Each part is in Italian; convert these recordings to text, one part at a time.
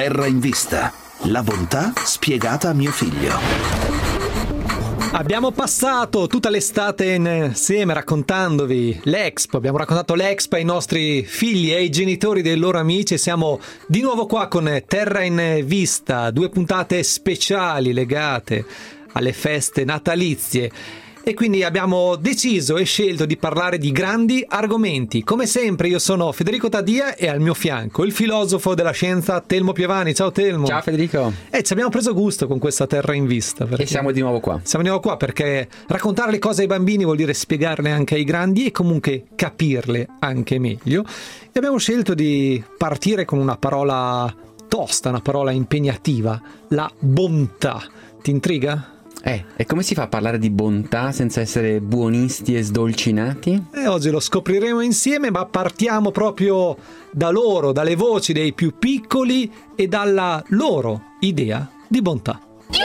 Terra in vista. La bontà spiegata a mio figlio. Abbiamo passato tutta l'estate insieme raccontandovi l'Expo, abbiamo raccontato l'Expo ai nostri figli e ai genitori dei loro amici. Siamo di nuovo qua con Terra in Vista, 2 puntate speciali legate alle feste natalizie. E quindi abbiamo deciso e scelto di parlare di grandi argomenti. Come sempre io sono Federico Taddia e al mio fianco il filosofo della scienza Telmo Piovani. Ciao Telmo. Ciao Federico. E ci abbiamo preso gusto con questa Terra in Vista. E siamo di nuovo qua. Siamo di nuovo qua perché raccontare le cose ai bambini vuol dire spiegarle anche ai grandi e comunque capirle anche meglio. E abbiamo scelto di partire con una parola tosta, una parola impegnativa, la bontà. Ti intriga? E come si fa a parlare di bontà senza essere buonisti e sdolcinati? Oggi lo scopriremo insieme, ma partiamo proprio da loro, dalle voci dei più piccoli e dalla loro idea di bontà.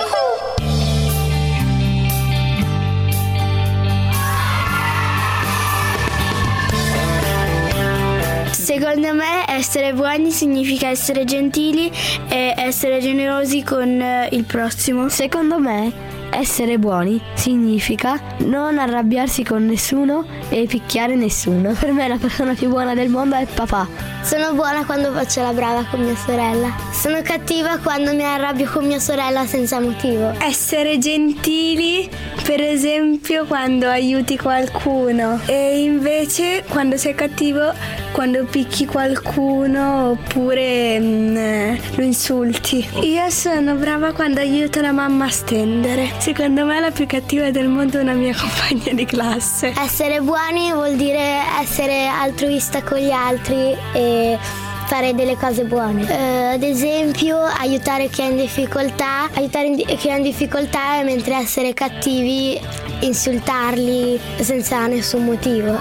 Secondo me essere buoni significa essere gentili e essere generosi con il prossimo. Secondo me essere buoni significa non arrabbiarsi con nessuno e picchiare nessuno. Per me la persona più buona del mondo è papà. Sono buona quando faccio la brava con mia sorella. Sono cattiva quando mi arrabbio con mia sorella senza motivo. Essere gentili, per esempio, quando aiuti qualcuno. E invece quando sei cattivo, quando picchi qualcuno oppure lo insulti. Io sono brava quando aiuto la mamma a stendere. Secondo me la più cattiva del mondo è una mia compagna di classe. Essere buoni vuol dire essere altruista con gli altri e fare delle cose buone. Ad esempio aiutare chi è in difficoltà, chi è in difficoltà, mentre essere cattivi insultarli senza nessun motivo.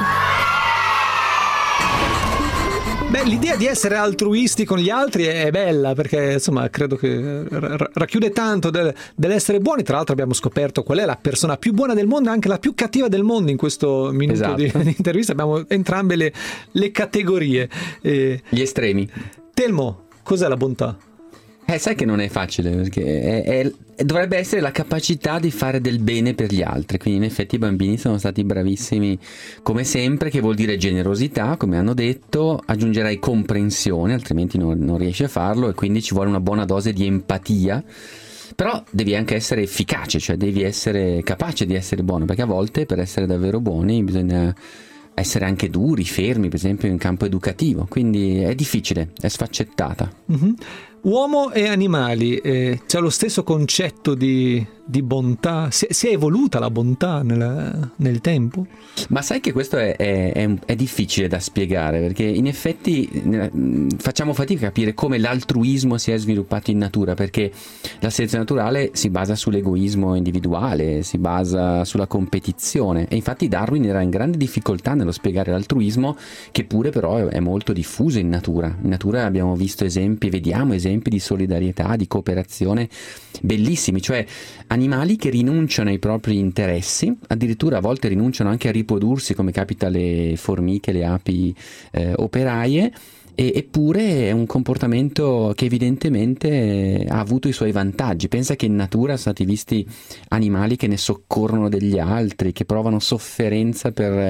Beh, l'idea di essere altruisti con gli altri è bella perché insomma credo che racchiude tanto dell'essere buoni. Tra l'altro abbiamo scoperto qual è la persona più buona del mondo e anche la più cattiva del mondo in questo minuto. Esatto. di intervista. Abbiamo entrambe le categorie. Gli estremi. Telmo, cos'è la bontà? Sai che non è facile perché dovrebbe essere la capacità di fare del bene per gli altri, quindi in effetti i bambini sono stati bravissimi come sempre, che vuol dire generosità, come hanno detto. Aggiungerei comprensione, altrimenti non riesci a farlo, e quindi ci vuole una buona dose di empatia. Però devi anche essere efficace, cioè devi essere capace di essere buono, perché a volte per essere davvero buoni bisogna essere anche duri, fermi, per esempio in campo educativo, quindi è difficile, è sfaccettata. Mm-hmm. Uomo e animali, c'è lo stesso concetto di bontà? Si è evoluta la bontà nel tempo? Ma sai che questo è difficile da spiegare, perché in effetti facciamo fatica a capire come l'altruismo si è sviluppato in natura, perché la selezione naturale si basa sull'egoismo individuale, si basa sulla competizione, e infatti Darwin era in grande difficoltà nello spiegare l'altruismo, che pure però è molto diffuso in natura. In natura abbiamo visto vediamo esempi di solidarietà, di cooperazione bellissimi, cioè animali che rinunciano ai propri interessi, addirittura a volte rinunciano anche a riprodursi, come capita alle formiche, le api operaie, eppure è un comportamento che evidentemente ha avuto i suoi vantaggi. Pensa che in natura sono stati visti animali che ne soccorrono degli altri, che provano sofferenza per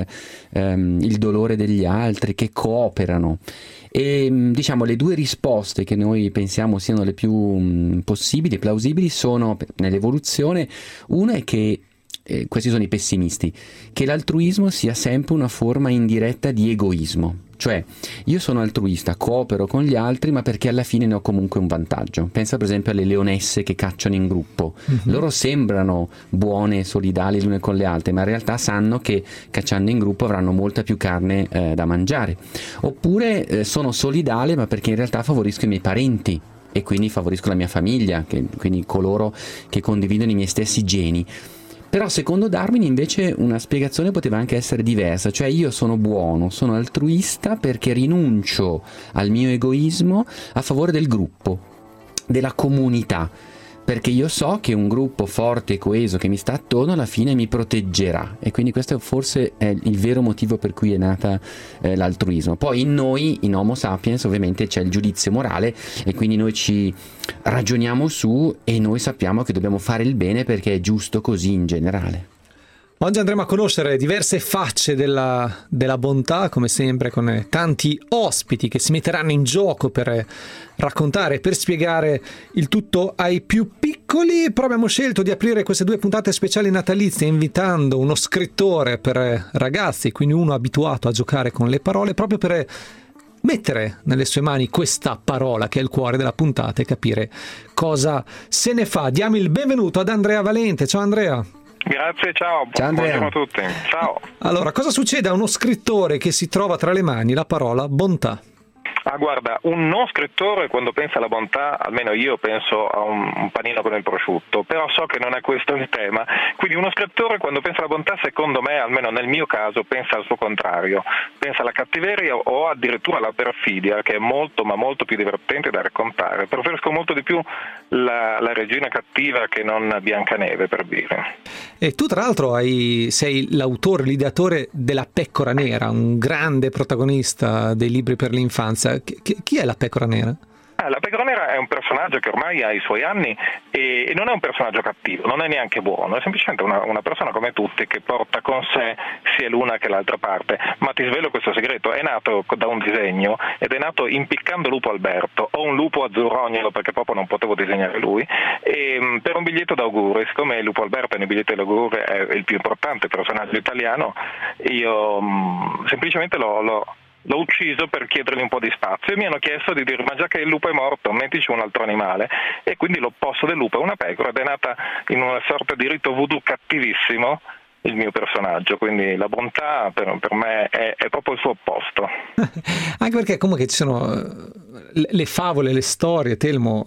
il dolore degli altri, che cooperano. E diciamo le 2 risposte che noi pensiamo siano le più possibili, plausibili, sono nell'evoluzione. Una è che questi sono i pessimisti, che l'altruismo sia sempre una forma indiretta di egoismo. Cioè, io sono altruista, coopero con gli altri, ma perché alla fine ne ho comunque un vantaggio. Pensa per esempio alle leonesse che cacciano in gruppo. Mm-hmm. Loro sembrano buone e solidali l'une con le altre, ma in realtà sanno che cacciando in gruppo avranno molta più carne da mangiare. Oppure sono solidale, ma perché in realtà favorisco i miei parenti e quindi favorisco la mia famiglia, quindi coloro che condividono i miei stessi geni. Però secondo Darwin invece una spiegazione poteva anche essere diversa, cioè io sono buono, sono altruista perché rinuncio al mio egoismo a favore del gruppo, della comunità. perché io so che un gruppo forte e coeso che mi sta attorno alla fine mi proteggerà, e quindi questo forse è il vero motivo per cui è nata l'altruismo. Poi in noi, in Homo sapiens, ovviamente c'è il giudizio morale, e quindi noi ci ragioniamo su e noi sappiamo che dobbiamo fare il bene perché è giusto così in generale. Oggi andremo a conoscere diverse facce della bontà, come sempre con tanti ospiti che si metteranno in gioco per raccontare, per spiegare il tutto ai più piccoli. Però abbiamo scelto di aprire queste 2 puntate speciali natalizie invitando uno scrittore per ragazzi, quindi uno abituato a giocare con le parole, proprio per mettere nelle sue mani questa parola che è il cuore della puntata e capire cosa se ne fa. Diamo il benvenuto ad Andrea Valente. Ciao Andrea. Grazie, ciao Andrea. Buongiorno a tutti. Ciao. Allora, cosa succede a uno scrittore che si trova tra le mani la parola bontà? Guarda, un non scrittore quando pensa alla bontà, almeno io penso a un panino con il prosciutto, però so che non è questo il tema. Quindi uno scrittore quando pensa alla bontà, secondo me, almeno nel mio caso, pensa al suo contrario, pensa alla cattiveria o addirittura alla perfidia, che è molto ma molto più divertente da raccontare. Preferisco molto di più la regina cattiva che non Biancaneve, per dire. E tu tra l'altro sei l'autore, l'ideatore della Pecora Nera, un grande protagonista dei libri per l'infanzia. Chi è la Pecora Nera? La Pecora Nera è un personaggio che ormai ha i suoi anni e non è un personaggio cattivo, non è neanche buono, è semplicemente una persona come tutti che porta con sé sia l'una che l'altra parte. Ma ti svelo questo segreto, è nato da un disegno ed è nato impiccando Lupo Alberto, o un lupo azzurrognolo perché proprio non potevo disegnare lui, e per un biglietto d'auguri. Siccome Lupo Alberto nei biglietti d'auguri è il più importante personaggio italiano, io semplicemente l'ho ucciso per chiedergli un po' di spazio e mi hanno chiesto di dire: ma già che il lupo è morto, mettici un altro animale. E quindi l'opposto del lupo è una pecora, ed è nata in una sorta di rito voodoo cattivissimo il mio personaggio, quindi la bontà per me è proprio il suo opposto. Anche perché comunque ci sono le favole, le storie, Telmo,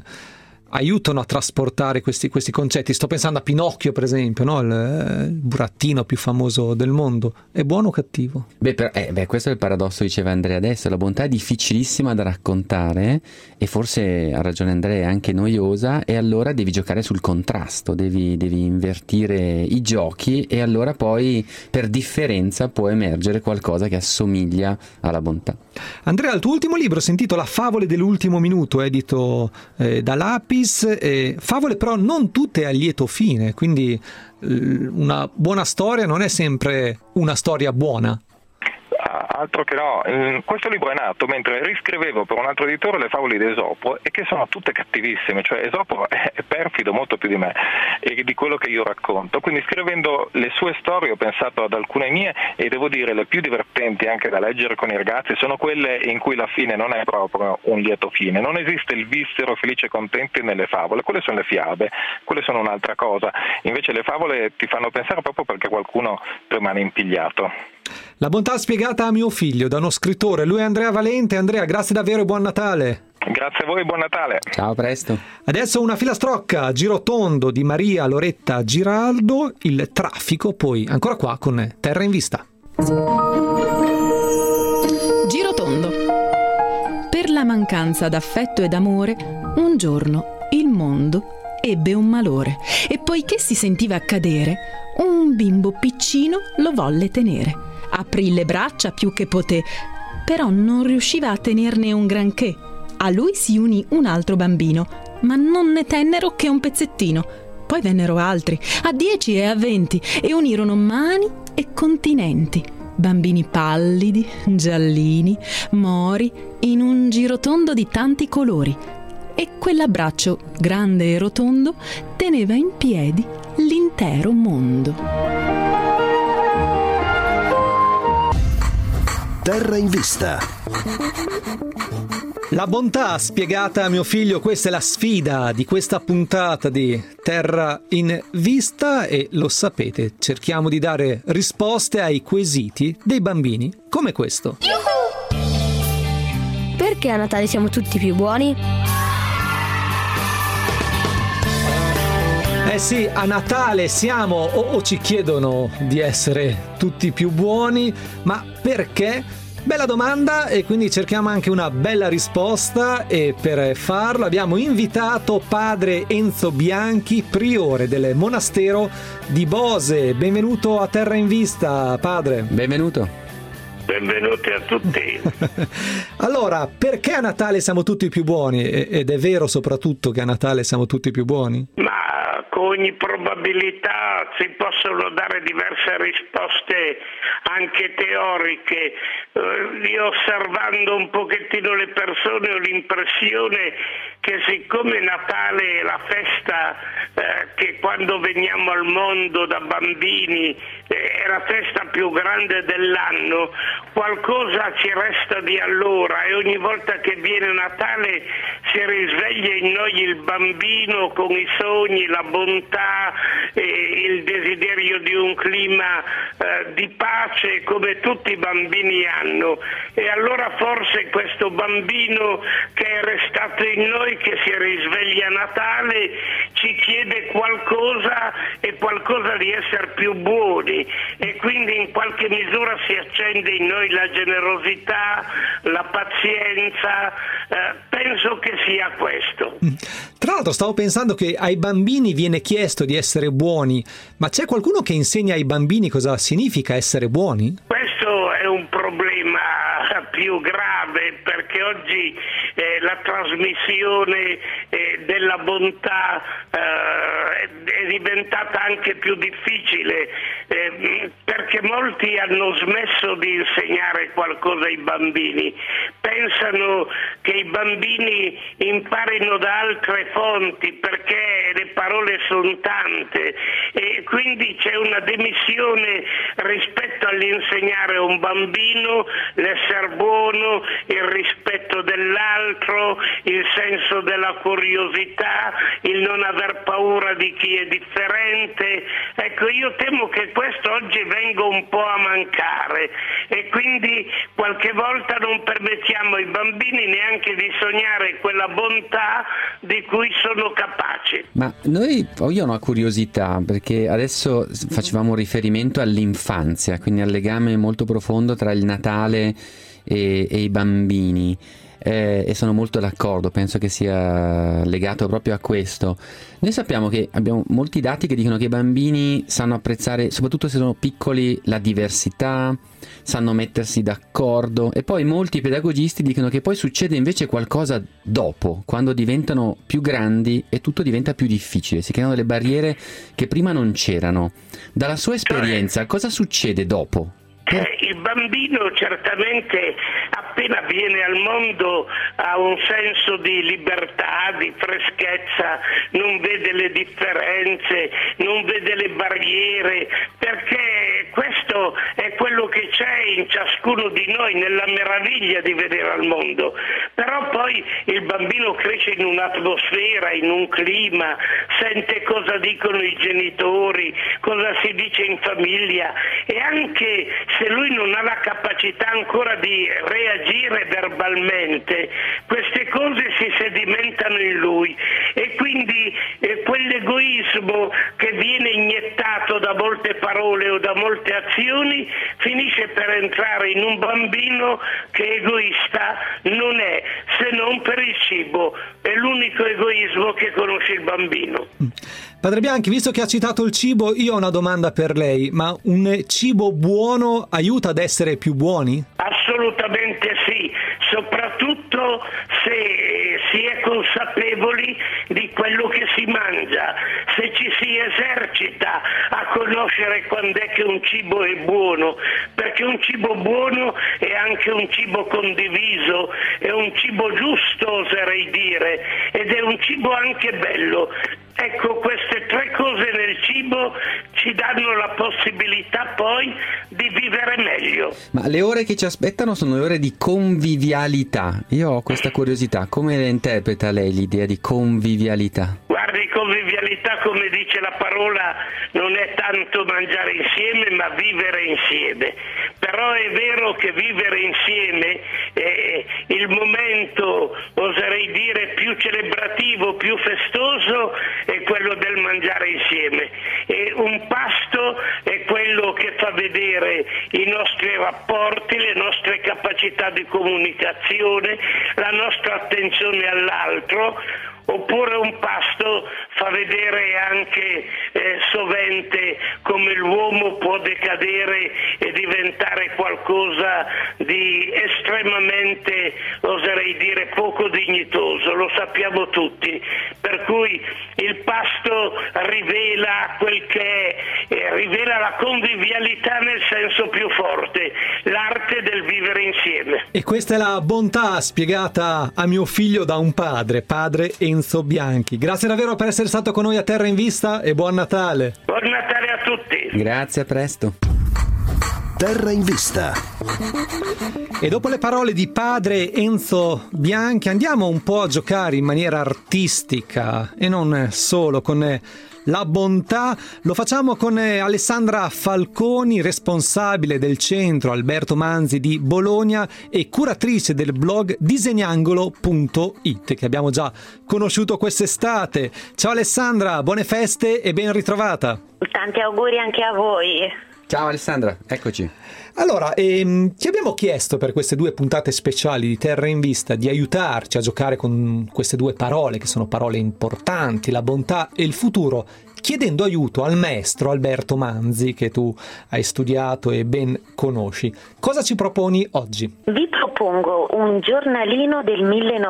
aiutano a trasportare questi concetti. Sto pensando a Pinocchio, per esempio, no? Il burattino più famoso del mondo. È buono o cattivo? Questo è il paradosso, diceva Andrea adesso. La bontà è difficilissima da raccontare e forse, ha ragione Andrea, è anche noiosa, e allora devi giocare sul contrasto, devi invertire i giochi, e allora poi per differenza può emergere qualcosa che assomiglia alla bontà. Andrea, il tuo ultimo libro si intitola Favole dell'ultimo minuto, edito da Lapis. Favole però non tutte a lieto fine, quindi una buona storia non è sempre una storia buona. Altro che no, questo libro è nato mentre riscrivevo per un altro editore le favole di Esopo, e che sono tutte cattivissime, cioè Esopo è perfido molto più di me e di quello che io racconto. Quindi scrivendo le sue storie ho pensato ad alcune mie, e devo dire le più divertenti anche da leggere con i ragazzi sono quelle in cui la fine non è proprio un lieto fine, non esiste il vissero felice e contenti nelle favole, quelle sono le fiabe, quelle sono un'altra cosa. Invece le favole ti fanno pensare proprio perché qualcuno rimane impigliato. La bontà spiegata a mio figlio, da uno scrittore. Lui è Andrea Valente. Andrea, grazie davvero e buon Natale. Grazie a voi, buon Natale. Ciao, presto. Adesso una filastrocca, Girotondo di Maria Loretta Giraldo, il traffico, poi ancora qua con Terra in Vista. Girotondo. Per la mancanza d'affetto e d'amore, un giorno il mondo ebbe un malore, e poiché si sentiva cadere, un bimbo piccino lo volle tenere. Aprì le braccia più che poté, però non riusciva a tenerne un granché. A lui si unì un altro bambino, ma non ne tennero che un pezzettino. Poi vennero altri, a 10 e a 20, e unirono mani e continenti. Bambini pallidi, giallini, mori, in un girotondo di tanti colori. E quell'abbraccio, grande e rotondo, teneva in piedi l'intero mondo. Terra in Vista. La bontà spiegata a mio figlio, questa è la sfida di questa puntata di Terra in Vista, e lo sapete, cerchiamo di dare risposte ai quesiti dei bambini come questo. Perché a Natale siamo tutti più buoni? Eh sì, a Natale siamo o ci chiedono di essere tutti più buoni, ma perché? Bella domanda, e quindi cerchiamo anche una bella risposta, e per farlo abbiamo invitato padre Enzo Bianchi, priore del monastero di Bose. Benvenuto a Terra in Vista, padre. Benvenuto. Benvenuti a tutti. Allora, perché a Natale siamo tutti più buoni? Ed è vero soprattutto che a Natale siamo tutti più buoni? Ma con ogni probabilità si possono dare diverse risposte anche teoriche. Io, osservando un pochettino le persone, ho l'impressione che siccome Natale è la festa che quando veniamo al mondo da bambini è la festa più grande dell'anno, qualcosa ci resta di allora, e ogni volta che viene Natale si risveglia in noi il bambino con i sogni, la bontà, il desiderio di un clima di pace come tutti i bambini hanno. E allora forse questo bambino che è restato in noi, che si risveglia a Natale, ci chiede qualcosa, e qualcosa di essere più buoni, e quindi in qualche misura si accende in noi la generosità, la pazienza. Penso che sia questo. Tra l'altro stavo pensando che ai bambini viene chiesto di essere buoni, ma c'è qualcuno che insegna ai bambini cosa significa essere buoni? Questo è un problema più grave, perché oggi la trasmissione della bontà è diventata anche più difficile, perché molti hanno smesso di insegnare qualcosa ai bambini, pensano che i bambini imparino da altre fonti perché le parole sono tante, e quindi c'è una dimissione rispetto all'insegnare a un bambino l'essere buono, il rispetto dell'altro, il senso della curiosità, il non aver paura di chi è differente. Ecco, io temo che questo oggi venga un po' a mancare, e quindi qualche volta non permettiamo ai bambini neanche di sognare quella bontà di cui sono capaci. Ma io ho una curiosità, perché adesso facevamo riferimento all'infanzia, quindi al legame molto profondo tra il Natale e i bambini, e sono molto d'accordo, penso che sia legato proprio a questo. Noi sappiamo che abbiamo molti dati che dicono che i bambini sanno apprezzare, soprattutto se sono piccoli, la diversità, sanno mettersi d'accordo, e poi molti pedagogisti dicono che poi succede invece qualcosa dopo, quando diventano più grandi e tutto diventa più difficile, si creano delle barriere che prima non c'erano. Dalla sua esperienza, cosa succede dopo? Il bambino certamente appena viene al mondo ha un senso di libertà, di freschezza, non vede le differenze, non vede le barriere, perché questo è quello che c'è in ciascuno di noi, nella meraviglia di vedere al mondo. Però poi il bambino cresce in un'atmosfera, in un clima, sente cosa dicono i genitori, cosa si dice in famiglia, e anche se lui non ha la capacità ancora di reagire verbalmente, queste cose si sedimentano in lui, e quindi quell'egoismo che viene iniettato da molte parole o da molte azioni finisce per entrare in un bambino che egoista non è, se non per il cibo. È l'unico egoismo che conosce il bambino. Padre Bianchi, visto che ha citato il cibo, io ho una domanda per lei: ma un cibo buono aiuta ad essere più buoni? Assolutamente sì, soprattutto se si è consapevoli di quello che si mangia, se ci si esercita a conoscere quando è che un cibo è buono, perché un cibo buono è anche un cibo condiviso, è un cibo giusto, oserei dire, ed è un cibo anche bello. Ecco, queste tre cose nel cibo ci danno la possibilità poi di vivere meglio. Ma le ore che ci aspettano sono le ore di convivialità. Io ho questa curiosità, come le interpreta lei l'idea di convivialità? Guardi, convivialità, come dice la parola, non è tanto mangiare insieme, ma vivere insieme. Però è vero che vivere insieme è il momento, oserei dire, più celebrativo, più festoso, è quello del mangiare insieme. E un pasto è quello che fa vedere vedere i nostri rapporti, le nostre capacità di comunicazione, la nostra attenzione all'altro, oppure un pasto fa vedere anche sovente come l'uomo può decadere e diventare qualcosa di estremamente, oserei dire, poco dignitoso, lo sappiamo tutti, per cui il pasto rivela quel che è, rivela la convivialità nel senso più forte, l'arte del vivere insieme. E questa è la bontà spiegata a mio figlio da un padre Enzo Bianchi. Grazie davvero per essere stato con noi a Terra in Vista e buon Natale. Buon Natale a tutti. Grazie, a presto. Terra in Vista. E dopo le parole di padre Enzo Bianchi andiamo un po' a giocare in maniera artistica e non solo con la bontà. Lo facciamo con Alessandra Falconi, responsabile del centro Alberto Manzi di Bologna e curatrice del blog disegnangolo.it, che abbiamo già conosciuto quest'estate. Ciao Alessandra, buone feste e ben ritrovata. Tanti auguri anche a voi. Ciao Alessandra, eccoci. Allora, ti abbiamo chiesto per queste 2 puntate speciali di Terra in Vista di aiutarci a giocare con queste 2 parole, che sono parole importanti, la bontà e il futuro, chiedendo aiuto al maestro Alberto Manzi, che tu hai studiato e ben conosci. Cosa ci proponi oggi? Vi propongo un giornalino del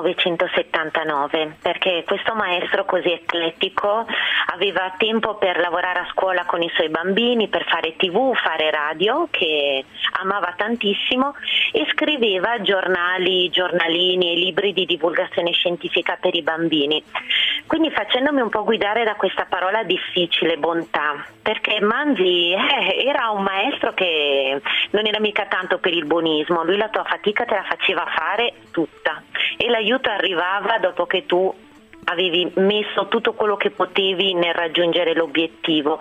1979, perché questo maestro così eclettico aveva tempo per lavorare a scuola con i suoi bambini, per fare TV, fare radio, che amava tantissimo, e scriveva giornali, giornalini e libri di divulgazione scientifica per i bambini. Quindi facendomi un po' guidare da questa parola difficile, bontà, perché Manzi era un maestro che non era mica tanto per il buonismo, lui la tua fatica te la faceva fare tutta e l'aiuto arrivava dopo che tu avevi messo tutto quello che potevi nel raggiungere l'obiettivo.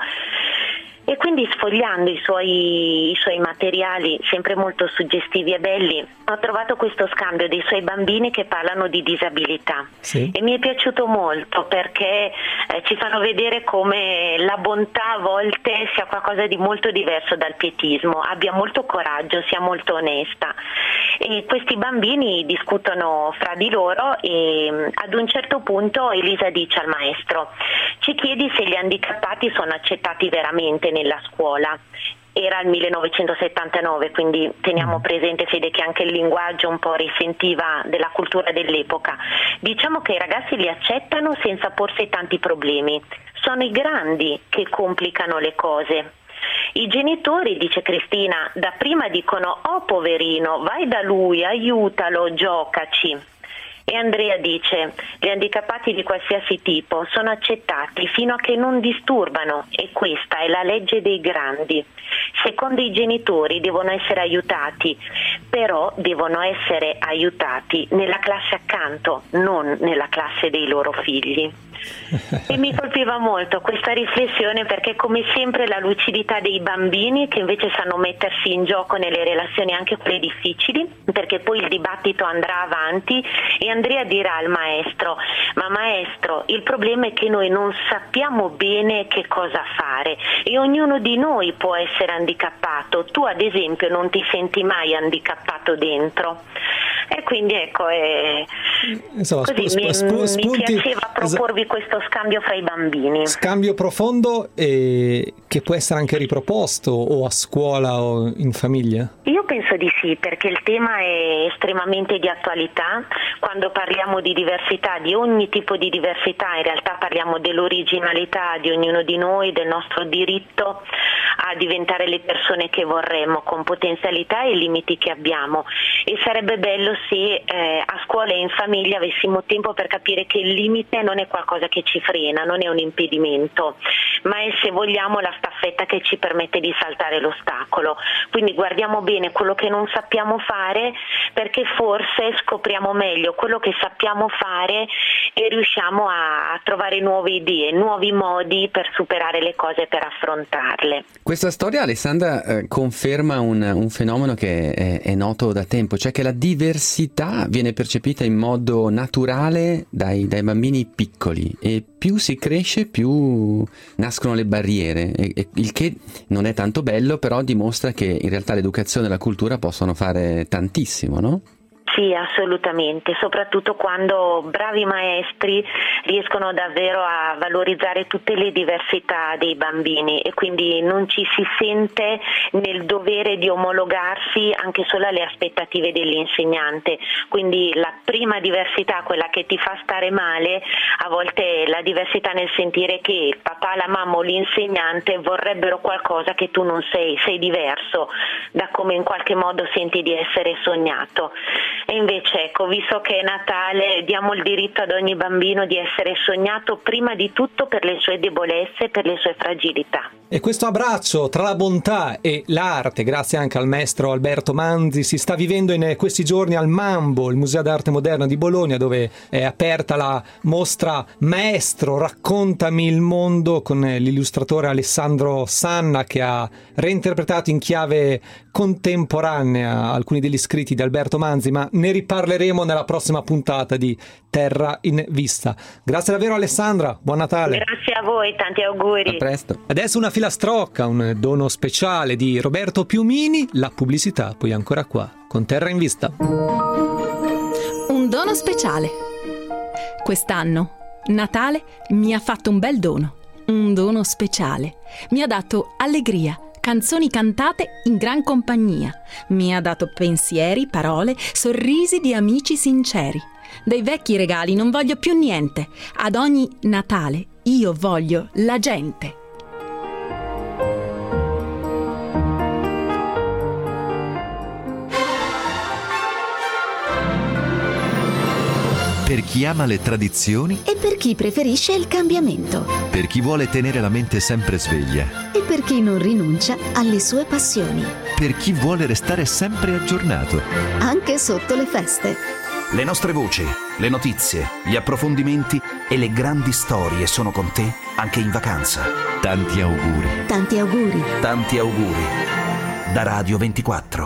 E quindi sfogliando i suoi materiali, sempre molto suggestivi e belli, ho trovato questo scambio dei suoi bambini che parlano di disabilità. Sì. E mi è piaciuto molto perché ci fanno vedere come la bontà a volte sia qualcosa di molto diverso dal pietismo, abbia molto coraggio, sia molto onesta. E questi bambini discutono fra di loro e ad un certo punto Elisa dice al maestro: ci chiedi se gli handicappati sono accettati veramente nella scuola. Era il 1979, quindi teniamo presente, Fede, che anche il linguaggio un po' risentiva della cultura dell'epoca. Diciamo che i ragazzi li accettano senza porsi tanti problemi. Sono i grandi che complicano le cose. I genitori, dice Cristina, dapprima dicono: oh poverino, vai da lui, aiutalo, giocaci. E Andrea dice: gli handicappati di qualsiasi tipo sono accettati fino a che non disturbano, e questa è la legge dei grandi. Secondo i genitori devono essere aiutati, però devono essere aiutati nella classe accanto, non nella classe dei loro figli. E mi colpiva molto questa riflessione, perché come sempre la lucidità dei bambini, che invece sanno mettersi in gioco nelle relazioni anche quelle difficili, perché poi il dibattito andrà avanti e Andrea dirà al maestro: ma maestro, il problema è che noi non sappiamo bene che cosa fare e ognuno di noi può essere handicappato, tu ad esempio non ti senti mai handicappato dentro. E quindi ecco, insomma, così mi piaceva proporvi questo scambio fra i bambini. Scambio profondo e che può essere anche riproposto o a scuola o in famiglia? Io penso di sì, perché il tema è estremamente di attualità. Quando parliamo di diversità, di ogni tipo di diversità, in realtà parliamo dell'originalità di ognuno di noi, del nostro diritto a diventare le persone che vorremmo, con potenzialità e limiti che abbiamo. E sarebbe bello se a scuola e in famiglia avessimo tempo per capire che il limite non è qualcosa che ci frena, non è un impedimento, ma è, se vogliamo, la staffetta che ci permette di saltare l'ostacolo. Quindi guardiamo bene quello che non sappiamo fare, perché forse scopriamo meglio quello che sappiamo fare e riusciamo a trovare nuove idee, nuovi modi per superare le cose, per affrontarle. Questa storia, Alessandra, conferma un fenomeno che è noto da tempo, cioè che la diversità viene percepita in modo naturale dai bambini piccoli, e più si cresce più nascono le barriere, il che non è tanto bello, però dimostra che in realtà l'educazione e la cultura possono fare tantissimo, no? Sì, assolutamente, soprattutto quando bravi maestri riescono davvero a valorizzare tutte le diversità dei bambini e quindi non ci si sente nel dovere di omologarsi anche solo alle aspettative dell'insegnante. Quindi la prima diversità, quella che ti fa stare male, a volte è la diversità nel sentire che il papà, la mamma o l'insegnante vorrebbero qualcosa che tu non sei diverso da come in qualche modo senti di essere sognato. E invece, ecco, visto che è Natale, diamo il diritto ad ogni bambino di essere sognato prima di tutto per le sue debolezze, per le sue fragilità. E questo abbraccio tra la bontà e l'arte, grazie anche al maestro Alberto Manzi, si sta vivendo in questi giorni al Mambo, il Museo d'Arte Moderna di Bologna, dove è aperta la mostra Maestro, raccontami il mondo, con l'illustratore Alessandro Sanna, che ha reinterpretato in chiave contemporanea alcuni degli scritti di Alberto Manzi, ma ne riparleremo nella prossima puntata di Terra in Vista. Grazie davvero Alessandra, buon Natale. Grazie a voi, tanti auguri. A presto. Adesso una filastrocca, un dono speciale di Roberto Piumini, la pubblicità poi ancora qua con Terra in Vista. Un dono speciale. Quest'anno Natale mi ha fatto un bel dono, un dono speciale. Mi ha dato allegria, canzoni cantate in gran compagnia. Mi ha dato pensieri, parole, sorrisi di amici sinceri. Dei vecchi regali non voglio più niente. Ad ogni Natale io voglio la gente. Per chi ama le tradizioni e per chi preferisce il cambiamento. Per chi vuole tenere la mente sempre sveglia e per chi non rinuncia alle sue passioni. Per chi vuole restare sempre aggiornato, anche sotto le feste. Le nostre voci, le notizie, gli approfondimenti e le grandi storie sono con te anche in vacanza. Tanti auguri. Tanti auguri. Tanti auguri. Da Radio 24.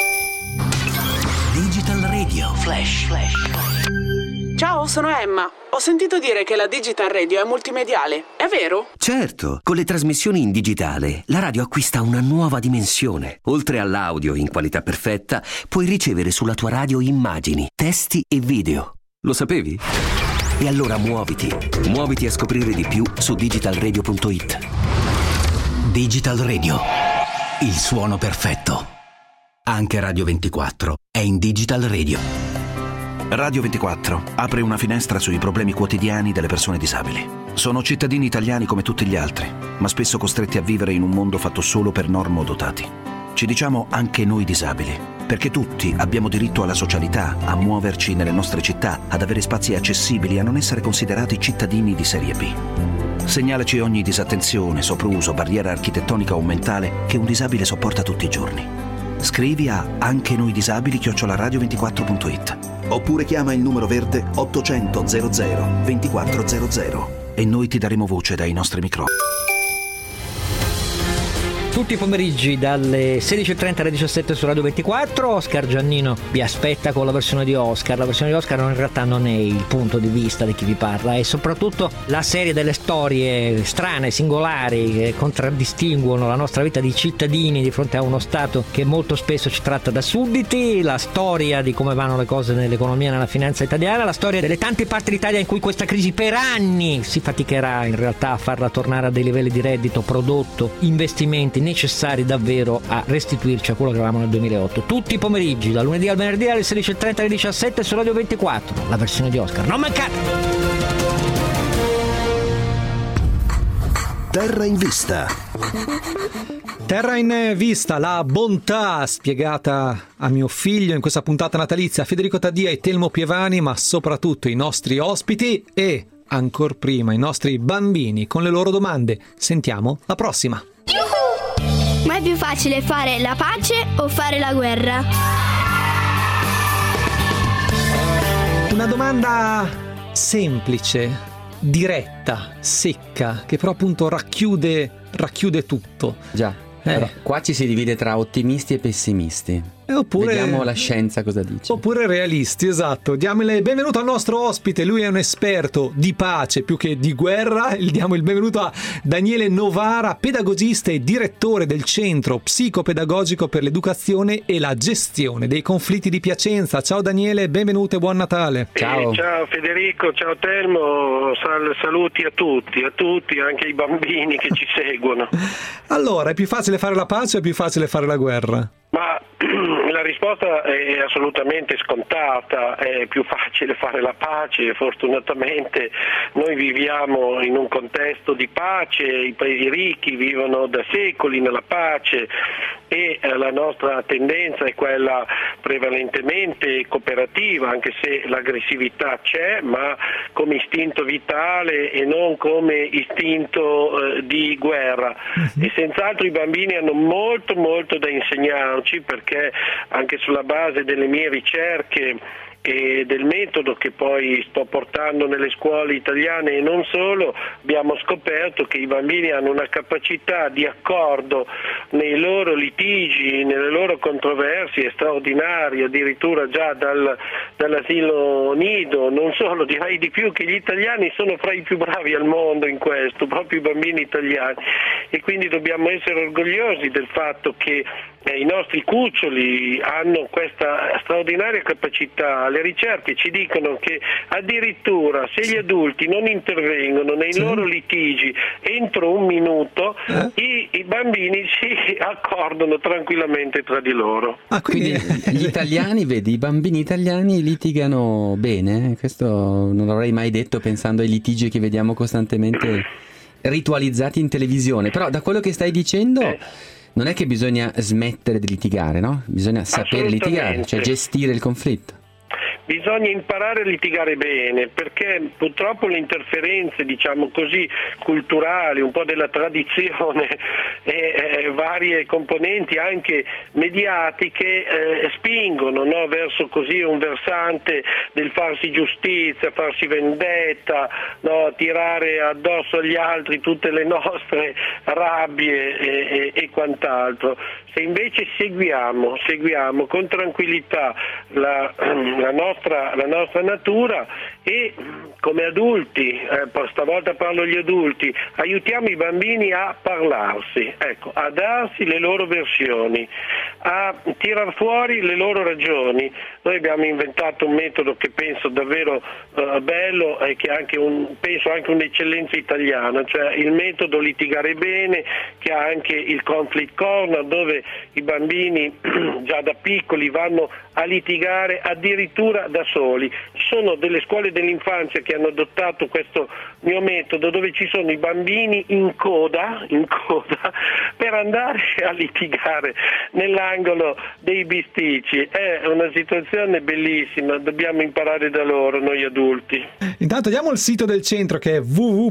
Digital Radio Flash. Ciao, sono Emma. Ho sentito dire che la Digital Radio è multimediale, è vero? Certo, con le trasmissioni in digitale la radio acquista una nuova dimensione. Oltre all'audio in qualità perfetta, puoi ricevere sulla tua radio immagini, testi e video. Lo sapevi? E allora muoviti a scoprire di più su digitalradio.it. Digital Radio, il suono perfetto. Anche Radio 24 è in Digital Radio. Radio 24 apre una finestra sui problemi quotidiani delle persone disabili. Sono cittadini italiani come tutti gli altri, ma spesso costretti a vivere in un mondo fatto solo per normodotati. Ci diciamo anche noi disabili, perché tutti abbiamo diritto alla socialità, a muoverci nelle nostre città, ad avere spazi accessibili, a non essere considerati cittadini di serie B. Segnalaci ogni disattenzione, sopruso, barriera architettonica o mentale che un disabile sopporta tutti i giorni. Scrivi a anche noi disabili@radio24.it oppure chiama il numero verde 800 00 2400 e noi ti daremo voce dai nostri microfoni. Tutti i pomeriggi dalle 16.30 alle 17 su Radio 24. Oscar Giannino vi aspetta con la versione di Oscar. La versione di Oscar in realtà non è il punto di vista di chi vi parla, è soprattutto la serie delle storie strane, singolari, che contraddistinguono la nostra vita di cittadini di fronte a uno Stato che molto spesso ci tratta da sudditi, la storia di come vanno le cose nell'economia e nella finanza italiana, la storia delle tante parti d'Italia in cui questa crisi per anni si faticherà in realtà a farla tornare a dei livelli di reddito, prodotto, investimenti necessari davvero a restituirci a quello che avevamo nel 2008. Tutti i pomeriggi, dal lunedì al venerdì alle 16.30 alle 17 su Radio 24, la versione di Oscar. Non mancate! Terra in Vista. Terra in Vista, la bontà spiegata a mio figlio in questa puntata natalizia, Federico Taddia e Telmo Pievani, ma soprattutto i nostri ospiti e, ancor prima, i nostri bambini con le loro domande. Sentiamo la prossima. Ma è più facile fare la pace o fare la guerra? Una domanda semplice, diretta, secca, che però appunto racchiude tutto. Già, però qua ci si divide tra ottimisti e pessimisti. Oppure, vediamo la scienza cosa dice. Oppure realisti, esatto. Diamo il benvenuto al nostro ospite, lui è un esperto di pace più che di guerra. Diamo il benvenuto a Daniele Novara, pedagogista e direttore del Centro Psicopedagogico per l'Educazione e la Gestione dei Conflitti di Piacenza. Ciao Daniele, benvenuto e buon Natale. Ciao Federico, ciao Telmo, saluti a tutti, anche ai bambini che ci seguono. Allora, è più facile fare la pace o è più facile fare la guerra? Ma la risposta è assolutamente scontata, è più facile fare la pace. Fortunatamente noi viviamo in un contesto di pace, i paesi ricchi vivono da secoli nella pace e la nostra tendenza è quella prevalentemente cooperativa, anche se l'aggressività c'è, ma come istinto vitale e non come istinto di guerra. E senz'altro i bambini hanno molto da insegnarci, perché anche sulla base delle mie ricerche e del metodo che poi sto portando nelle scuole italiane e non solo, abbiamo scoperto che i bambini hanno una capacità di accordo nei loro litigi, nelle loro controversie straordinaria, addirittura già dall'asilo nido. Non solo, direi di più che gli italiani sono fra i più bravi al mondo in questo, proprio i bambini italiani, e quindi dobbiamo essere orgogliosi del fatto che i nostri cuccioli hanno questa straordinaria capacità. Le ricerche ci dicono che addirittura se gli adulti non intervengono nei loro litigi entro un minuto, i bambini si accordano tranquillamente tra di loro. Quindi gli italiani, vedi, i bambini italiani litigano bene? Questo non l'avrei mai detto pensando ai litigi che vediamo costantemente ritualizzati in televisione, però da quello che stai dicendo non è che bisogna smettere di litigare, no? Bisogna sapere litigare, cioè gestire il conflitto. Bisogna imparare a litigare bene, perché purtroppo le interferenze, diciamo così, culturali, un po' della tradizione e varie componenti anche mediatiche spingono, no, verso così un versante del farsi giustizia, farsi vendetta, no, tirare addosso agli altri tutte le nostre rabbie e quant'altro. Se invece seguiamo con tranquillità la nostra natura e come adulti, stavolta parlo agli adulti, aiutiamo i bambini a parlarsi, ecco, a darsi le loro versioni, a tirar fuori le loro ragioni. Noi abbiamo inventato un metodo che penso davvero bello e che penso anche un'eccellenza italiana, cioè il metodo litigare bene, che ha anche il conflict corner, dove i bambini già da piccoli vanno a litigare addirittura da soli. Ci sono delle scuole dell'infanzia che hanno adottato questo mio metodo, dove ci sono i bambini in coda per andare a litigare nell'angolo dei bisticci. È una situazione bellissima, dobbiamo imparare da loro, noi adulti. Intanto diamo il sito del centro, che è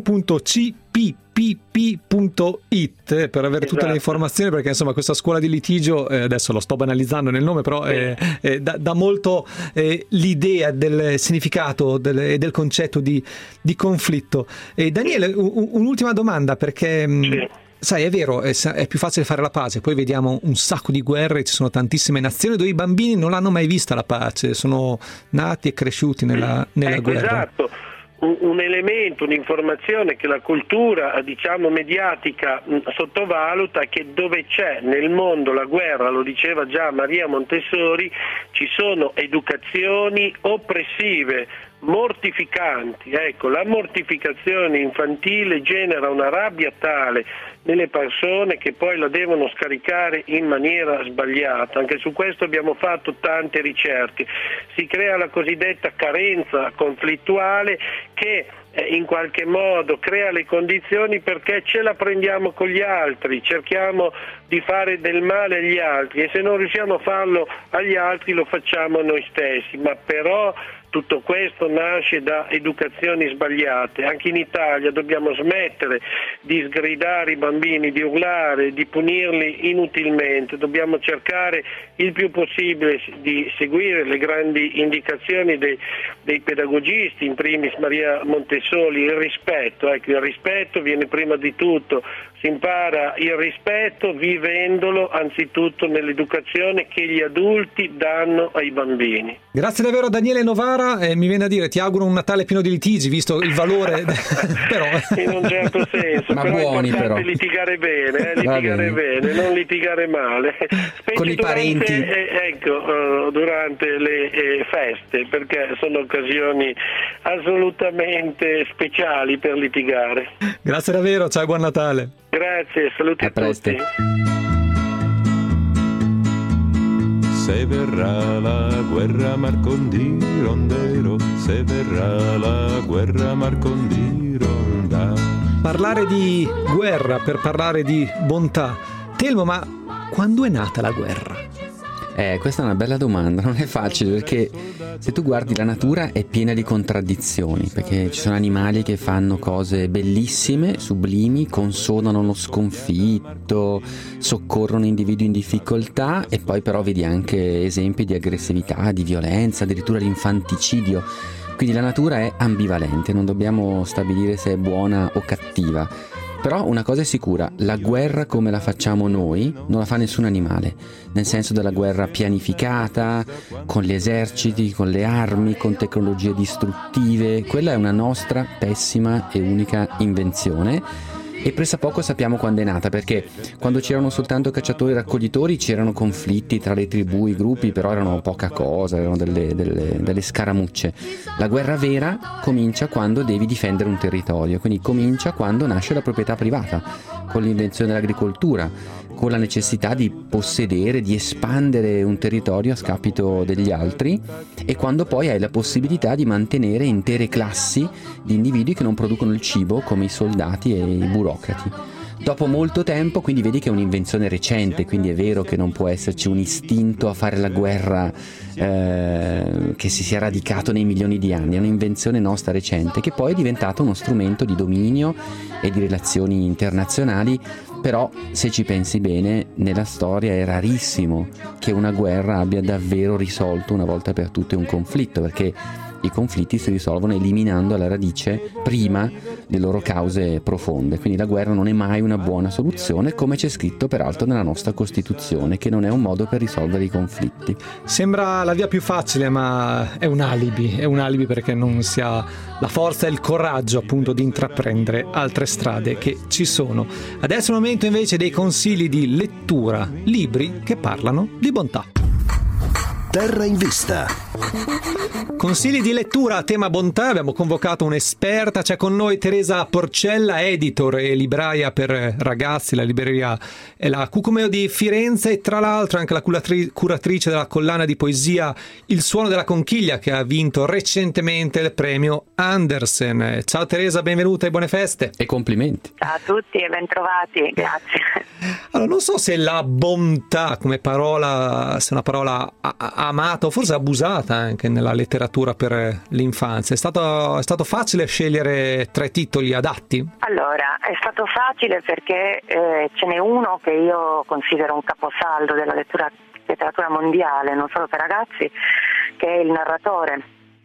www.cpp.it, per avere tutte le informazioni, perché insomma questa scuola di litigio, adesso lo sto banalizzando nel nome, però dà molto l'idea del significato e del concetto di conflitto. Daniele, un'ultima domanda, perché sai, è vero, è più facile fare la pace, poi vediamo un sacco di guerre, ci sono tantissime nazioni dove i bambini non l'hanno mai vista la pace, sono nati e cresciuti nella guerra. Esatto. Un elemento, un'informazione che la cultura, diciamo, mediatica sottovaluta, che dove c'è nel mondo la guerra, lo diceva già Maria Montessori, ci sono educazioni oppressive, mortificanti. Ecco, la mortificazione infantile genera una rabbia tale nelle persone che poi la devono scaricare in maniera sbagliata. Anche su questo abbiamo fatto tante ricerche. Si crea la cosiddetta carenza conflittuale, che in qualche modo crea le condizioni perché ce la prendiamo con gli altri, cerchiamo di fare del male agli altri, e se non riusciamo a farlo agli altri lo facciamo a noi stessi. Ma però tutto questo nasce da educazioni sbagliate. Anche in Italia dobbiamo smettere di sgridare i bambini, di urlare, di punirli inutilmente. Dobbiamo cercare il più possibile di seguire le grandi indicazioni dei pedagogisti, in primis Maria Montessori, soli, il rispetto, ecco, il rispetto viene prima di tutto, si impara il rispetto vivendolo anzitutto nell'educazione che gli adulti danno ai bambini. Grazie davvero a Daniele Novara, mi viene a dire ti auguro un Natale pieno di litigi visto il valore però in un certo senso, ma però buoni, è importante però litigare bene, non litigare male, con i parenti, durante le feste, perché sono occasioni assolutamente speciali per litigare. Grazie davvero, ciao e buon Natale. Grazie, saluti a tutti. Se verrà la guerra Marcondi rondero, se verrà la guerra Marcondi ronda. Parlare di guerra per parlare di bontà. Telmo, ma quando è nata la guerra? Questa è una bella domanda, non è facile, perché se tu guardi la natura è piena di contraddizioni, perché ci sono animali che fanno cose bellissime, sublimi, consolano lo sconfitto, soccorrono individui in difficoltà, e poi però vedi anche esempi di aggressività, di violenza, addirittura di infanticidio. Quindi la natura è ambivalente, non dobbiamo stabilire se è buona o cattiva. Però una cosa è sicura, la guerra come la facciamo noi non la fa nessun animale, nel senso della guerra pianificata, con gli eserciti, con le armi, con tecnologie distruttive. Quella è una nostra pessima e unica invenzione, e pressappoco sappiamo quando è nata, perché quando c'erano soltanto cacciatori e raccoglitori c'erano conflitti tra le tribù, i gruppi, però erano poca cosa, erano delle scaramucce. La guerra vera comincia quando devi difendere un territorio, quindi comincia quando nasce la proprietà privata, con l'invenzione dell'agricoltura, con la necessità di possedere, di espandere un territorio a scapito degli altri, e quando poi hai la possibilità di mantenere intere classi di individui che non producono il cibo, come i soldati e i burocrati. Dopo molto tempo, quindi vedi che è un'invenzione recente, quindi è vero che non può esserci un istinto a fare la guerra che si sia radicato nei milioni di anni, è un'invenzione nostra recente, che poi è diventata uno strumento di dominio e di relazioni internazionali. Però se ci pensi bene, nella storia è rarissimo che una guerra abbia davvero risolto una volta per tutte un conflitto, perché i conflitti si risolvono eliminando alla radice prima le loro cause profonde. Quindi la guerra non è mai una buona soluzione, come c'è scritto peraltro nella nostra Costituzione, che non è un modo per risolvere i conflitti. Sembra la via più facile, ma è un alibi perché non si ha la forza e il coraggio appunto di intraprendere altre strade che ci sono. Adesso è il momento invece dei consigli di lettura, libri che parlano di bontà. Terra in vista. Consigli di lettura a tema bontà. Abbiamo convocato un'esperta, c'è con noi Teresa Porcella, editor e libraia per ragazzi. La libreria è la Cucumeo di Firenze, e tra l'altro anche la curatrice della collana di poesia Il suono della conchiglia, che ha vinto recentemente il premio Andersen. Ciao Teresa, benvenuta e buone feste. E complimenti. Ciao a tutti e bentrovati, grazie. Allora, non so se la bontà come parola sia una parola amata o forse abusata anche nella letteratura per l'infanzia. È stato facile scegliere 3 titoli adatti? Allora, è stato facile perché ce n'è uno che io considero un caposaldo della letteratura mondiale, non solo per ragazzi, che è Il narratore,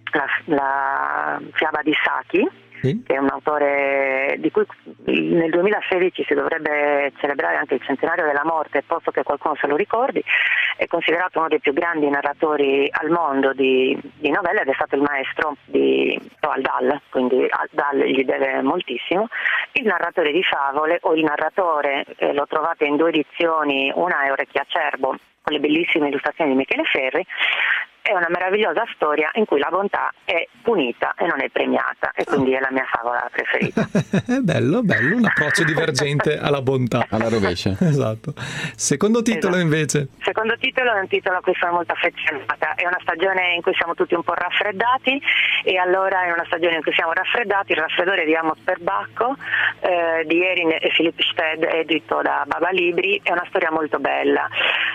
la fiaba di Saki, che è un autore di cui nel 2016 si dovrebbe celebrare anche il centenario della morte, posto che qualcuno se lo ricordi. È considerato uno dei più grandi narratori al mondo di novelle ed è stato il maestro di Roald Dahl, quindi Dahl gli deve moltissimo. Il narratore di favole, o Il narratore, lo trovate in 2 edizioni, una è Orecchie a Cervo con le bellissime illustrazioni di Michele Ferri. È una meravigliosa storia in cui la bontà è punita e non è premiata, e quindi è la mia favola preferita. Bello, un approccio divergente alla bontà. Alla rovescia. Esatto. Secondo titolo invece? Secondo titolo è un titolo a cui sono molto affezionata. È una stagione in cui siamo tutti un po' raffreddati, e allora in una stagione in cui siamo raffreddati, il raffreddore di Amos Perbacco di Erin e Philip Stead, edito da Baba Libri. È una storia molto bella.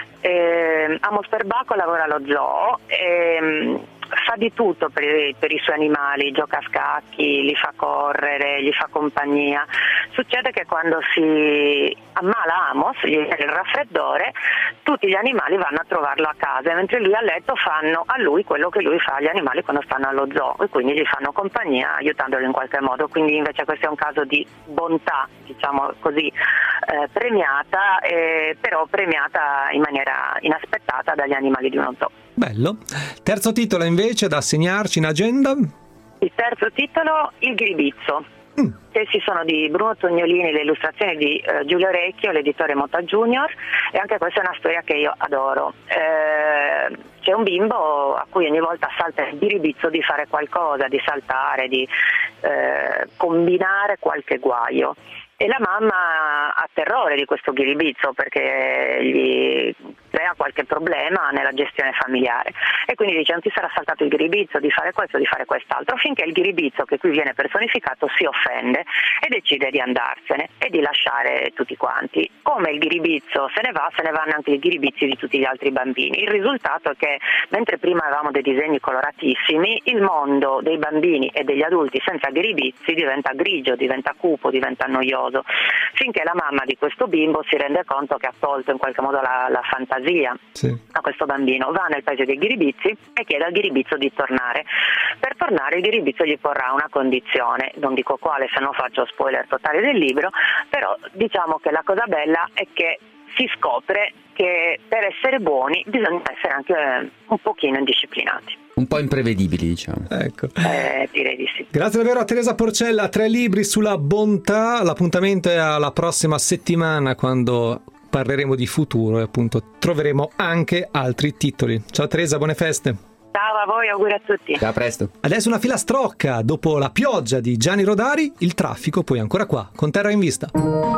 Amos Perbacco lavora allo zoo, fa di tutto per i suoi animali, gioca a scacchi, li fa correre, gli fa compagnia, succede che quando si ammala Amos, gli viene il raffreddore, tutti gli animali vanno a trovarlo a casa, mentre lui a letto fanno a lui quello che lui fa agli animali quando stanno allo zoo, e quindi gli fanno compagnia aiutandolo in qualche modo. Quindi invece questo è un caso di bontà, diciamo così, premiata, però premiata in maniera inaspettata dagli animali di uno zoo. Bello. Terzo titolo invece da segnarci in agenda? Il terzo titolo, Il Ghiribizzo. Testi sono di Bruno Tognolini, le illustrazioni di Giulio Recchio, l'editore Mota Junior, e anche questa è una storia che io adoro. C'è un bimbo a cui ogni volta salta il ghiribizzo di fare qualcosa, di saltare, di combinare qualche guaio. E la mamma ha terrore di questo ghiribizzo perché gli crea qualche problema nella gestione familiare, e quindi dice: non ti sarà saltato il ghiribizzo di fare questo, di fare quest'altro, finché il ghiribizzo, che qui viene personificato, si offende e decide di andarsene e di lasciare tutti quanti. Come il ghiribizzo se ne va, se ne vanno anche i ghiribizi di tutti gli altri bambini. Il risultato è che, mentre prima avevamo dei disegni coloratissimi, il mondo dei bambini e degli adulti senza ghiribizi diventa grigio, diventa cupo, diventa noioso, finché la mamma di questo bimbo si rende conto che ha tolto in qualche modo la fantasia a questo bambino. Va nel paese dei ghiribizi e chiede al ghiribizzo di tornare. Per tornare il ghiribizzo gli porrà una condizione, non dico quale se non faccio spoiler totali del libro, però diciamo che la cosa bella è che si scopre che per essere buoni bisogna essere anche un pochino indisciplinati. Un po' imprevedibili, diciamo. Ecco. Direi di sì. Grazie davvero a Teresa Porcella, 3 libri sulla bontà. L'appuntamento è alla prossima settimana, quando parleremo di futuro e appunto troveremo anche altri titoli. Ciao Teresa, buone feste. Ciao a voi, auguri a tutti. Ciao, a presto. Adesso una filastrocca. Dopo la pioggia di Gianni Rodari, il traffico poi ancora qua, con Terra in Vista.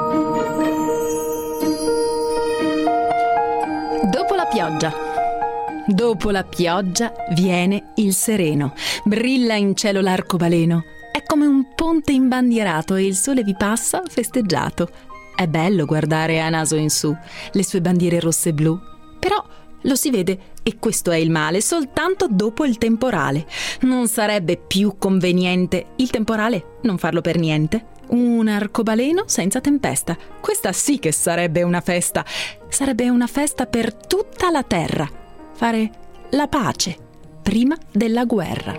Dopo la pioggia. Dopo la pioggia viene il sereno. Brilla in cielo l'arcobaleno. È come un ponte imbandierato e il sole vi passa festeggiato. È bello guardare a naso in su le sue bandiere rosse e blu. Però lo si vede, e questo è il male, soltanto dopo il temporale. Non sarebbe più conveniente il temporale non farlo per niente? Un arcobaleno senza tempesta. Questa sì che sarebbe una festa. Sarebbe una festa per tutta la terra. Fare la pace prima della guerra.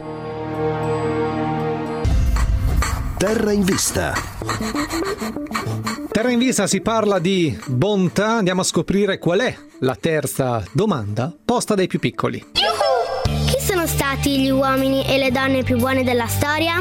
Terra in Vista. Terra in Vista, si parla di bontà. Andiamo a scoprire qual è la terza domanda posta dai più piccoli. Chi sono stati gli uomini e le donne più buone della storia?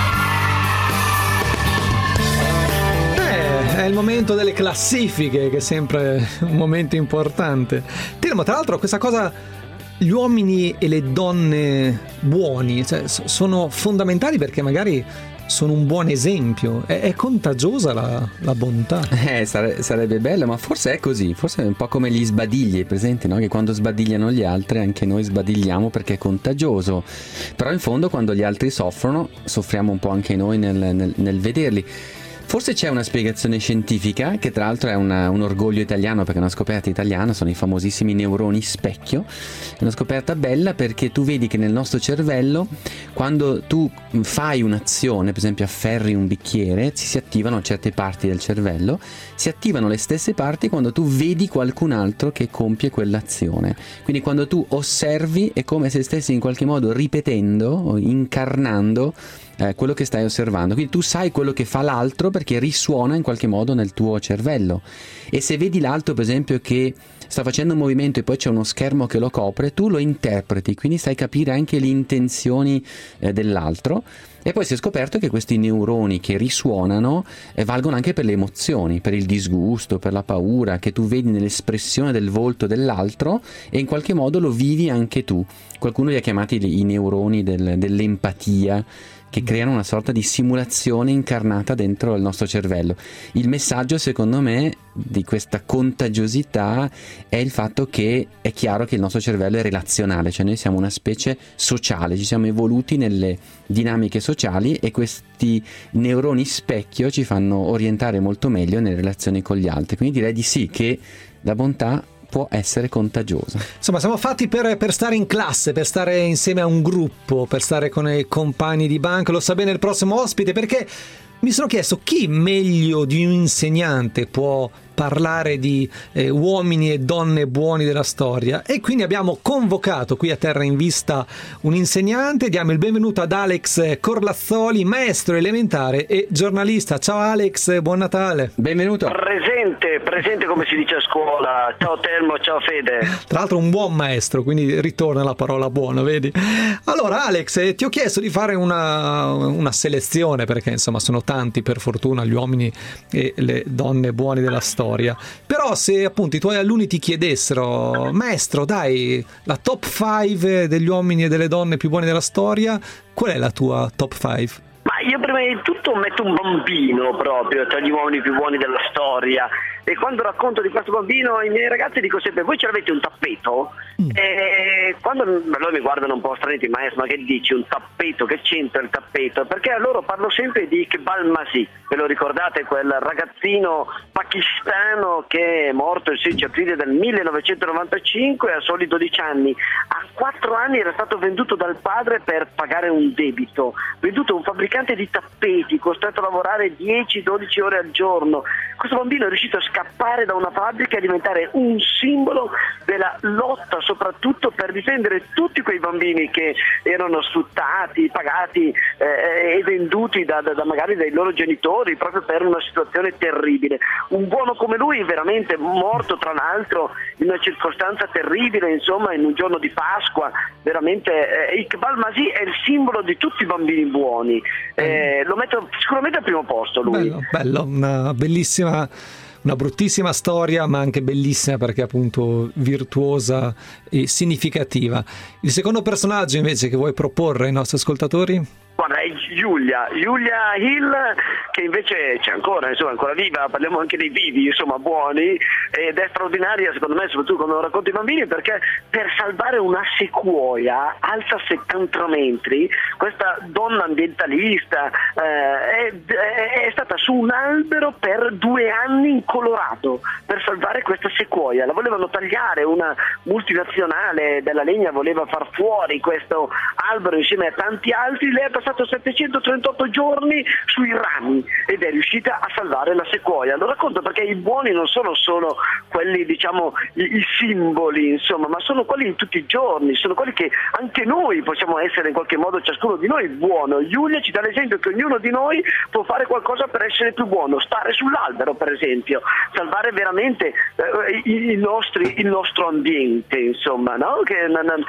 È il momento delle classifiche, che è sempre un momento importante. Telmo, tra l'altro, questa cosa, gli uomini e le donne buoni, cioè, sono fondamentali, perché magari sono un buon esempio. È contagiosa la bontà. Sarebbe bello, ma forse è così. Forse è un po' come gli sbadigli, presenti, no? Che quando sbadigliano gli altri anche noi sbadigliamo perché è contagioso. Però in fondo, quando gli altri soffrono, soffriamo un po' anche noi nel vederli. Forse c'è una spiegazione scientifica, che tra l'altro è un orgoglio italiano, perché è una scoperta italiana, sono i famosissimi neuroni specchio. È una scoperta bella perché tu vedi che nel nostro cervello, quando tu fai un'azione, per esempio afferri un bicchiere, si attivano certe parti del cervello, si attivano le stesse parti quando tu vedi qualcun altro che compie quell'azione. Quindi quando tu osservi è come se stessi in qualche modo ripetendo o incarnando quello che stai osservando. Quindi tu sai quello che fa l'altro perché risuona in qualche modo nel tuo cervello, e se vedi l'altro, per esempio, che sta facendo un movimento e poi c'è uno schermo che lo copre, tu lo interpreti, quindi sai capire anche le intenzioni dell'altro. E poi si è scoperto che questi neuroni che risuonano valgono anche per le emozioni, per il disgusto, per la paura, che tu vedi nell'espressione del volto dell'altro e in qualche modo lo vivi anche tu. Qualcuno li ha chiamati i neuroni dell'empatia, che creano una sorta di simulazione incarnata dentro il nostro cervello. Il messaggio, secondo me, di questa contagiosità è il fatto che è chiaro che il nostro cervello è relazionale, cioè noi siamo una specie sociale, ci siamo evoluti nelle dinamiche sociali, e questi neuroni specchio ci fanno orientare molto meglio nelle relazioni con gli altri. Quindi direi di sì, che la bontà può essere contagiosa. Insomma, siamo fatti per stare in classe, per stare insieme a un gruppo, per stare con i compagni di banco. Lo sa bene il prossimo ospite, perché Mi sono chiesto chi meglio di un insegnante può parlare di uomini e donne buoni della storia, e quindi abbiamo convocato qui a Terra in Vista un insegnante. Diamo il benvenuto ad Alex Corlazzoli, maestro elementare e giornalista. Ciao Alex, buon Natale. Benvenuto. Presente come si dice a scuola. Ciao Telmo, ciao Fede. Tra l'altro un buon maestro, quindi ritorna la parola buono, vedi? Allora Alex, ti ho chiesto di fare una selezione, perché insomma sono tanti per fortuna gli uomini e le donne buoni della storia. Però se appunto i tuoi alunni ti chiedessero: maestro, dai, la top 5 degli uomini e delle donne più buoni della storia, qual è la tua top 5? Ma io prima di tutto metto un bambino proprio tra gli uomini più buoni della storia, e quando racconto di questo bambino ai miei ragazzi dico sempre: voi ce l'avete un tappeto? E quando loro mi guardano un po' straniti: maestro, ma che dici, un tappeto? Che c'entra il tappeto? Perché a loro parlo sempre di Iqbal Masih. Ve lo ricordate, quel ragazzino pakistano che è morto il 16 aprile del 1995 a soli 12 anni? A 4 anni era stato venduto dal padre per pagare un debito, venduto a un fabbricante di tappeti, costretto a lavorare 10-12 ore al giorno. Questo bambino è riuscito a scappare da una fabbrica e a diventare un simbolo della lotta, soprattutto per difendere tutti quei bambini che erano sfruttati, pagati e venduti da magari dai loro genitori, proprio per una situazione terribile. Un buono come lui, veramente morto tra l'altro in una circostanza terribile, insomma, in un giorno di Pasqua. Veramente Iqbal Masih è il simbolo di tutti i bambini buoni. Lo metto sicuramente al primo posto lui. Bello, una bruttissima storia, ma anche bellissima perché appunto virtuosa e significativa. Il secondo personaggio invece che vuoi proporre ai nostri ascoltatori? Guarda, è Giulia Hill, che invece c'è ancora, insomma, ancora viva. Parliamo anche dei vivi, insomma, buoni, ed è straordinaria secondo me, soprattutto quando lo racconto ai bambini, perché per salvare una sequoia alta 70 metri, questa donna ambientalista è stata su un albero per 2 anni in Colorado per salvare questa sequoia. La volevano tagliare, una multinazionale della legna voleva far fuori questo albero insieme a tanti altri. Lei ha passato 738 giorni sui rami ed è riuscita a salvare la sequoia. Lo racconto perché i buoni non sono solo quelli, diciamo, i simboli, insomma, ma sono quelli di tutti i giorni, sono quelli che anche noi possiamo essere in qualche modo, ciascuno di noi buono. Giulia ci dà l'esempio che ognuno di noi può fare qualcosa per essere più buono, stare sull'albero per esempio, salvare veramente il nostro ambiente, insomma, no? Che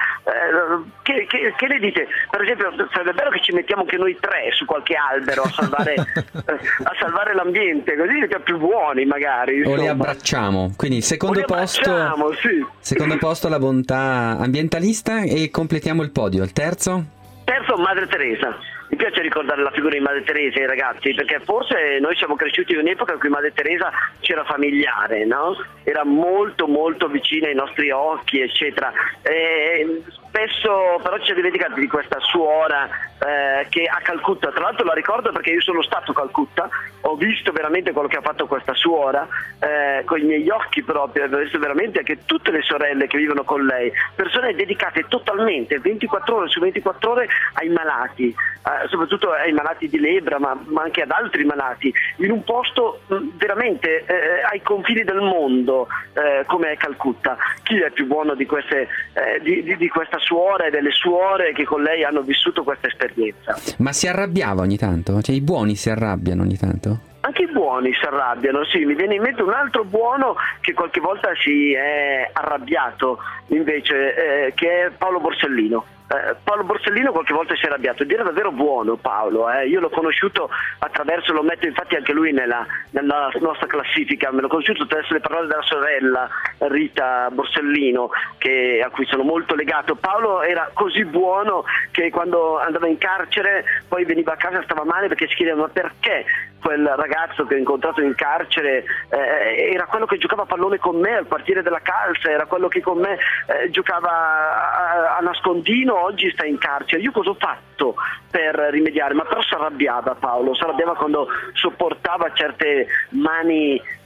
le dite? Per esempio, sarebbe bello che ci mettiamo anche noi 3 su qualche albero a salvare l'ambiente, così diventiamo più buoni magari, insomma. O li abbracciamo. Quindi secondo posto la bontà ambientalista, e completiamo il podio. Il terzo, Madre Teresa. Mi piace ricordare la figura di Madre Teresa ai ragazzi, perché forse noi siamo cresciuti in un'epoca in cui Madre Teresa c'era familiare, no? Era molto molto vicina ai nostri occhi, eccetera. Spesso però ci siamo dimenticati di questa suora che a Calcutta, tra l'altro la ricordo perché io sono stato a Calcutta, ho visto veramente quello che ha fatto questa suora con i miei occhi proprio, ho visto veramente anche tutte le sorelle che vivono con lei, persone dedicate totalmente 24 ore su 24 ore ai malati, soprattutto ai malati di lebbra, ma anche ad altri malati, in un posto veramente ai confini del mondo come è Calcutta. Chi è più buono di questa suora e delle suore che con lei hanno vissuto questa esperienza? Ma si arrabbiava ogni tanto? Cioè i buoni si arrabbiano ogni tanto? Anche i buoni si arrabbiano, sì. Mi viene in mente un altro buono che qualche volta si è arrabbiato invece, che è Paolo Borsellino. Paolo Borsellino qualche volta si è arrabbiato, ed era davvero buono Paolo, io l'ho conosciuto attraverso, lo metto infatti anche lui nella nostra classifica, me l'ho conosciuto attraverso le parole della sorella Rita Borsellino, a cui sono molto legato. Paolo era così buono che quando andava in carcere poi veniva a casa, stava male perché si chiedeva: ma perché quel ragazzo che ho incontrato in carcere era quello che giocava a pallone con me al quartiere della Calza, era quello che con me giocava a nascondino, oggi sta in carcere. Io cosa ho fatto per rimediare? Ma però si arrabbiava Paolo, si arrabbiava quando sopportava certe mani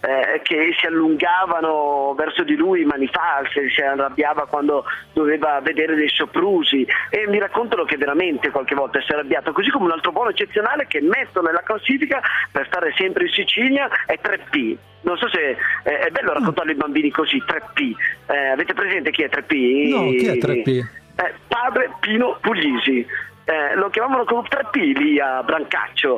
che si allungavano verso di lui, mani false, si arrabbiava quando doveva vedere dei soprusi, e mi raccontano che veramente qualche volta si è arrabbiato, così come un altro buono eccezionale che messo nella classifica per stare sempre in Sicilia è 3P. Non so se è bello raccontarlo ai bambini così, 3P. Avete presente chi è 3P? No, chi è 3P? Padre Pino Puglisi. Lo chiamavano come 3P lì a Brancaccio.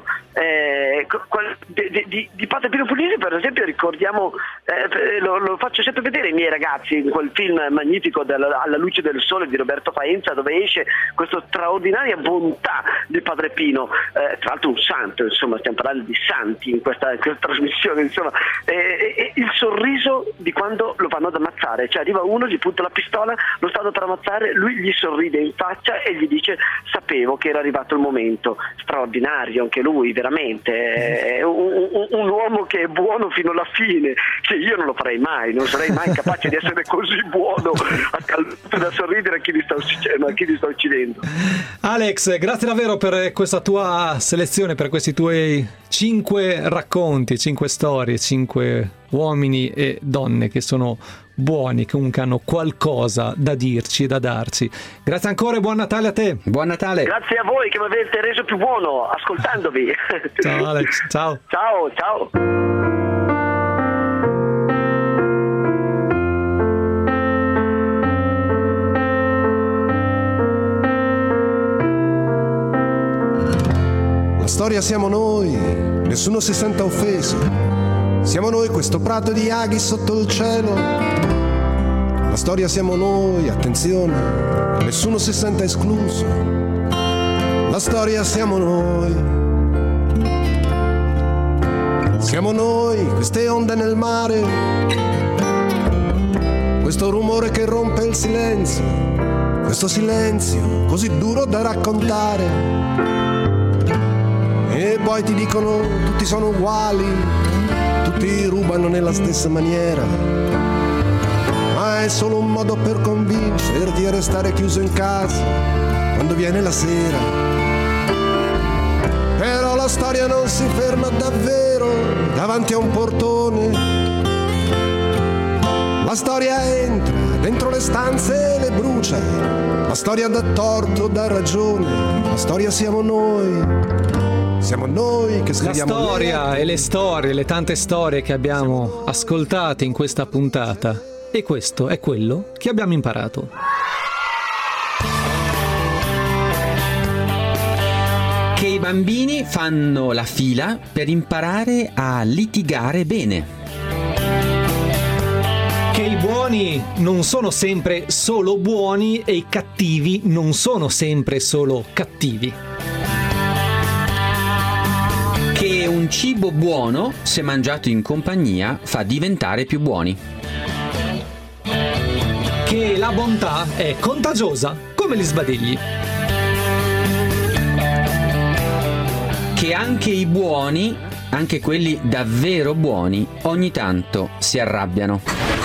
Di Padre Pino Puglisi, per esempio, ricordiamo, lo faccio sempre vedere ai miei ragazzi in quel film magnifico Alla luce del sole di Roberto Faenza, dove esce questa straordinaria bontà di Padre Pino, tra l'altro un santo, insomma, stiamo parlando di santi in questa trasmissione, insomma, il sorriso di quando lo vanno ad ammazzare, cioè arriva uno, gli punta la pistola, lo stanno per ammazzare, lui gli sorride in faccia e gli dice: sapevo che era arrivato il momento. Straordinario anche lui, veramente, è un uomo che è buono fino alla fine, che io non lo farei mai, non sarei mai capace di essere così buono da sorridere a chi li sta uccidendo. Alex, grazie davvero per questa tua selezione, per questi tuoi 5 racconti, 5 storie, 5 uomini e donne che sono buoni, che comunque hanno qualcosa da dirci e da darci. Grazie ancora e buon Natale a te. Buon Natale. Grazie a voi che mi avete reso più buono ascoltandovi. Ciao Alex, ciao. Ciao, ciao. La storia siamo noi, nessuno si senta offeso. Siamo noi questo prato di aghi sotto il cielo. La storia siamo noi, attenzione, nessuno si senta escluso. La storia siamo noi. Siamo noi, queste onde nel mare, questo rumore che rompe il silenzio, questo silenzio così duro da raccontare. E poi ti dicono tutti sono uguali, tutti rubano nella stessa maniera, ma è solo un modo per convincerti a restare chiuso in casa quando viene la sera. Però la storia non si ferma davvero davanti a un portone. La storia entra dentro le stanze e le brucia. La storia dà torto, dà ragione. La storia siamo noi. Siamo noi che scriviamo la storia e le storie, le tante storie che abbiamo ascoltate in questa puntata. E questo è quello che abbiamo imparato. Che i bambini fanno la fila per imparare a litigare bene. Che i buoni non sono sempre solo buoni e i cattivi non sono sempre solo cattivi. Che un cibo buono, se mangiato in compagnia, fa diventare più buoni. Che la bontà è contagiosa come gli sbadigli. Che anche i buoni, anche quelli davvero buoni, ogni tanto si arrabbiano.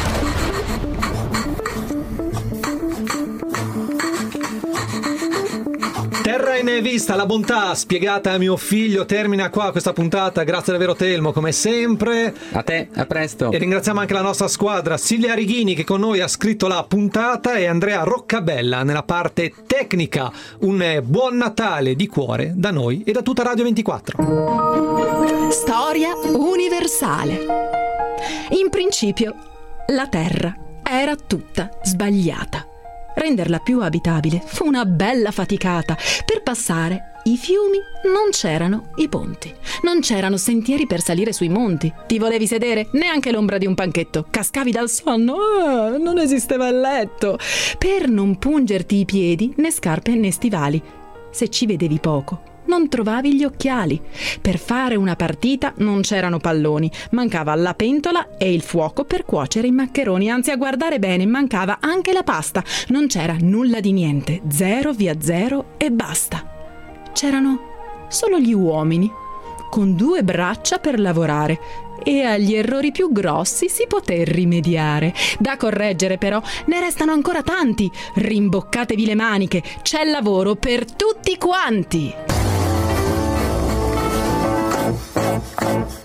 Terra in vista, la bontà spiegata a mio figlio termina qua questa puntata. Grazie davvero Telmo, come sempre. A te, a presto. E ringraziamo anche la nostra squadra, Silvia Righini che con noi ha scritto la puntata e Andrea Roccabella nella parte tecnica. Un buon Natale di cuore da noi e da tutta Radio 24. Storia universale. In principio, la Terra era tutta sbagliata. Renderla più abitabile fu una bella faticata. Per passare i fiumi non c'erano i ponti, non c'erano sentieri per salire sui monti. Ti volevi sedere? Neanche l'ombra di un panchetto. Cascavi dal sonno? Non esisteva il letto. Per non pungerti i piedi, né scarpe né stivali. Se ci vedevi poco, non trovavi gli occhiali. Per fare una partita non c'erano palloni, mancava la pentola e il fuoco per cuocere i maccheroni, anzi a guardare bene mancava anche la pasta. Non c'era nulla di niente, 0 via 0 e basta. C'erano solo gli uomini, con 2 braccia per lavorare, e agli errori più grossi si poté rimediare. Da correggere però ne restano ancora tanti. Rimboccatevi le maniche, c'è lavoro per tutti quanti.